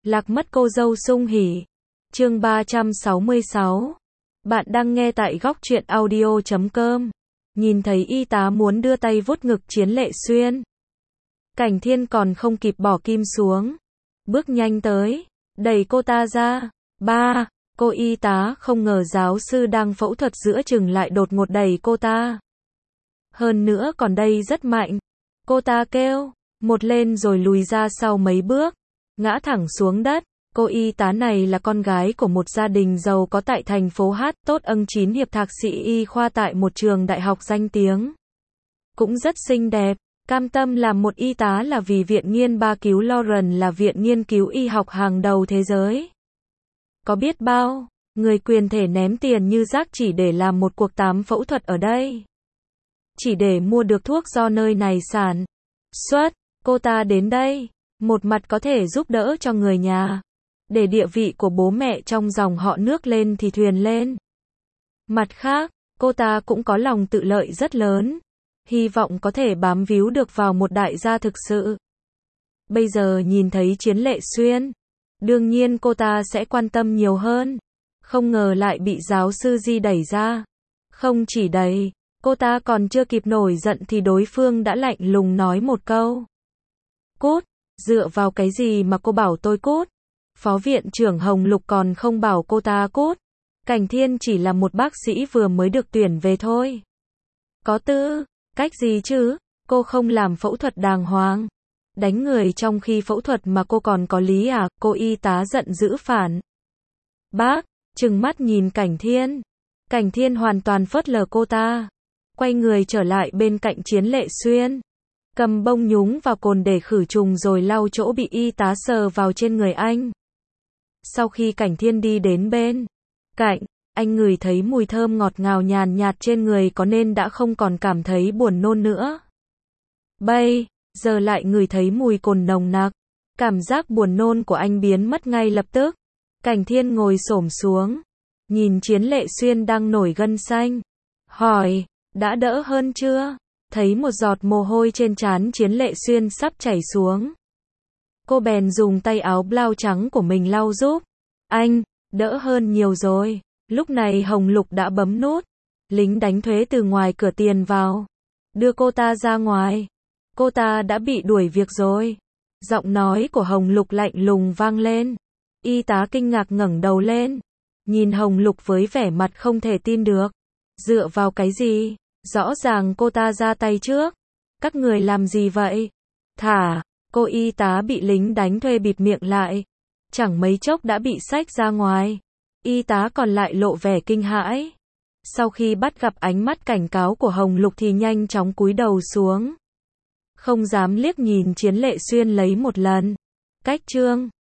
Lạc mất cô dâu sung hỉ. Chương 366. Bạn đang nghe tại góc truyện audio.com. Nhìn thấy y tá muốn đưa tay vuốt ngực Chiến Lệ Xuyên. Cảnh Thiên còn không kịp bỏ kim xuống. Bước nhanh tới, đẩy cô ta ra. Ba, cô y tá không ngờ giáo sư đang phẫu thuật giữa chừng lại đột ngột đẩy cô ta. Hơn nữa còn đây rất mạnh. Cô ta kêu, một lên rồi lùi ra sau mấy bước, ngã thẳng xuống đất. Cô y tá này là con gái của một gia đình giàu có tại thành phố Hát Tốt Ân, 9 hiệp thạc sĩ y khoa tại một trường đại học danh tiếng. Cũng rất xinh đẹp, cam tâm làm một y tá là vì Viện Nghiên cứu Lauren là viện nghiên cứu y học hàng đầu thế giới. Có biết bao người quyền thể ném tiền như rác chỉ để làm một cuộc phẫu thuật ở đây. Chỉ để mua được thuốc do nơi này sản xuất. Cô ta đến đây, một mặt có thể giúp đỡ cho người nhà, để địa vị của bố mẹ trong dòng họ nước lên thì thuyền lên. Mặt khác, cô ta cũng có lòng tự lợi rất lớn, hy vọng có thể bám víu được vào một đại gia thực sự. Bây giờ nhìn thấy Chiến Lệ Xuyên, đương nhiên cô ta sẽ quan tâm nhiều hơn. Không ngờ lại bị giáo sư Di đẩy ra. Không chỉ đẩy, cô ta còn chưa kịp nổi giận thì đối phương đã lạnh lùng nói một câu. Cút, dựa vào cái gì mà cô bảo tôi cút? Phó viện trưởng Hồng Lục còn không bảo cô ta cút. Cảnh Thiên chỉ là một bác sĩ vừa mới được tuyển về thôi. Có tư cách gì chứ? Cô không làm phẫu thuật đàng hoàng, đánh người trong khi phẫu thuật mà cô còn có lý à? Cô y tá giận dữ phản bác, trừng mắt nhìn Cảnh Thiên. Cảnh Thiên hoàn toàn phớt lờ cô ta, quay người trở lại bên cạnh Chiến Lệ Xuyên, cầm bông nhúng vào cồn để khử trùng rồi lau chỗ bị y tá sờ vào trên người anh. Sau khi Cảnh Thiên đi đến bên cạnh, anh ngửi thấy mùi thơm ngọt ngào nhàn nhạt trên người có nên đã không còn cảm thấy buồn nôn nữa. Bây giờ lại ngửi thấy mùi cồn nồng nặc, cảm giác buồn nôn của anh biến mất ngay lập tức. Cảnh Thiên ngồi xổm xuống, nhìn Chiến Lệ Xuyên đang nổi gân xanh, hỏi, đã đỡ hơn chưa? Thấy một giọt mồ hôi trên trán Chiến Lệ Xuyên sắp chảy xuống, cô bèn dùng tay áo blau trắng của mình lau giúp. Anh, đỡ hơn nhiều rồi. Lúc này Hồng Lục đã bấm nút. Lính đánh thuế từ ngoài cửa tiền vào, đưa cô ta ra ngoài. Cô ta đã bị đuổi việc rồi. Giọng nói của Hồng Lục lạnh lùng vang lên. Y tá kinh ngạc ngẩng đầu lên, nhìn Hồng Lục với vẻ mặt không thể tin được. Dựa vào cái gì? Rõ ràng cô ta ra tay trước. Các người làm gì vậy? Thả! Cô y tá bị lính đánh thuê bịt miệng lại. Chẳng mấy chốc đã bị xách ra ngoài. Y tá còn lại lộ vẻ kinh hãi. Sau khi bắt gặp ánh mắt cảnh cáo của Hồng Lục thì nhanh chóng cúi đầu xuống, không dám liếc nhìn Chiến Lệ Xuyên lấy một lần. Cách chương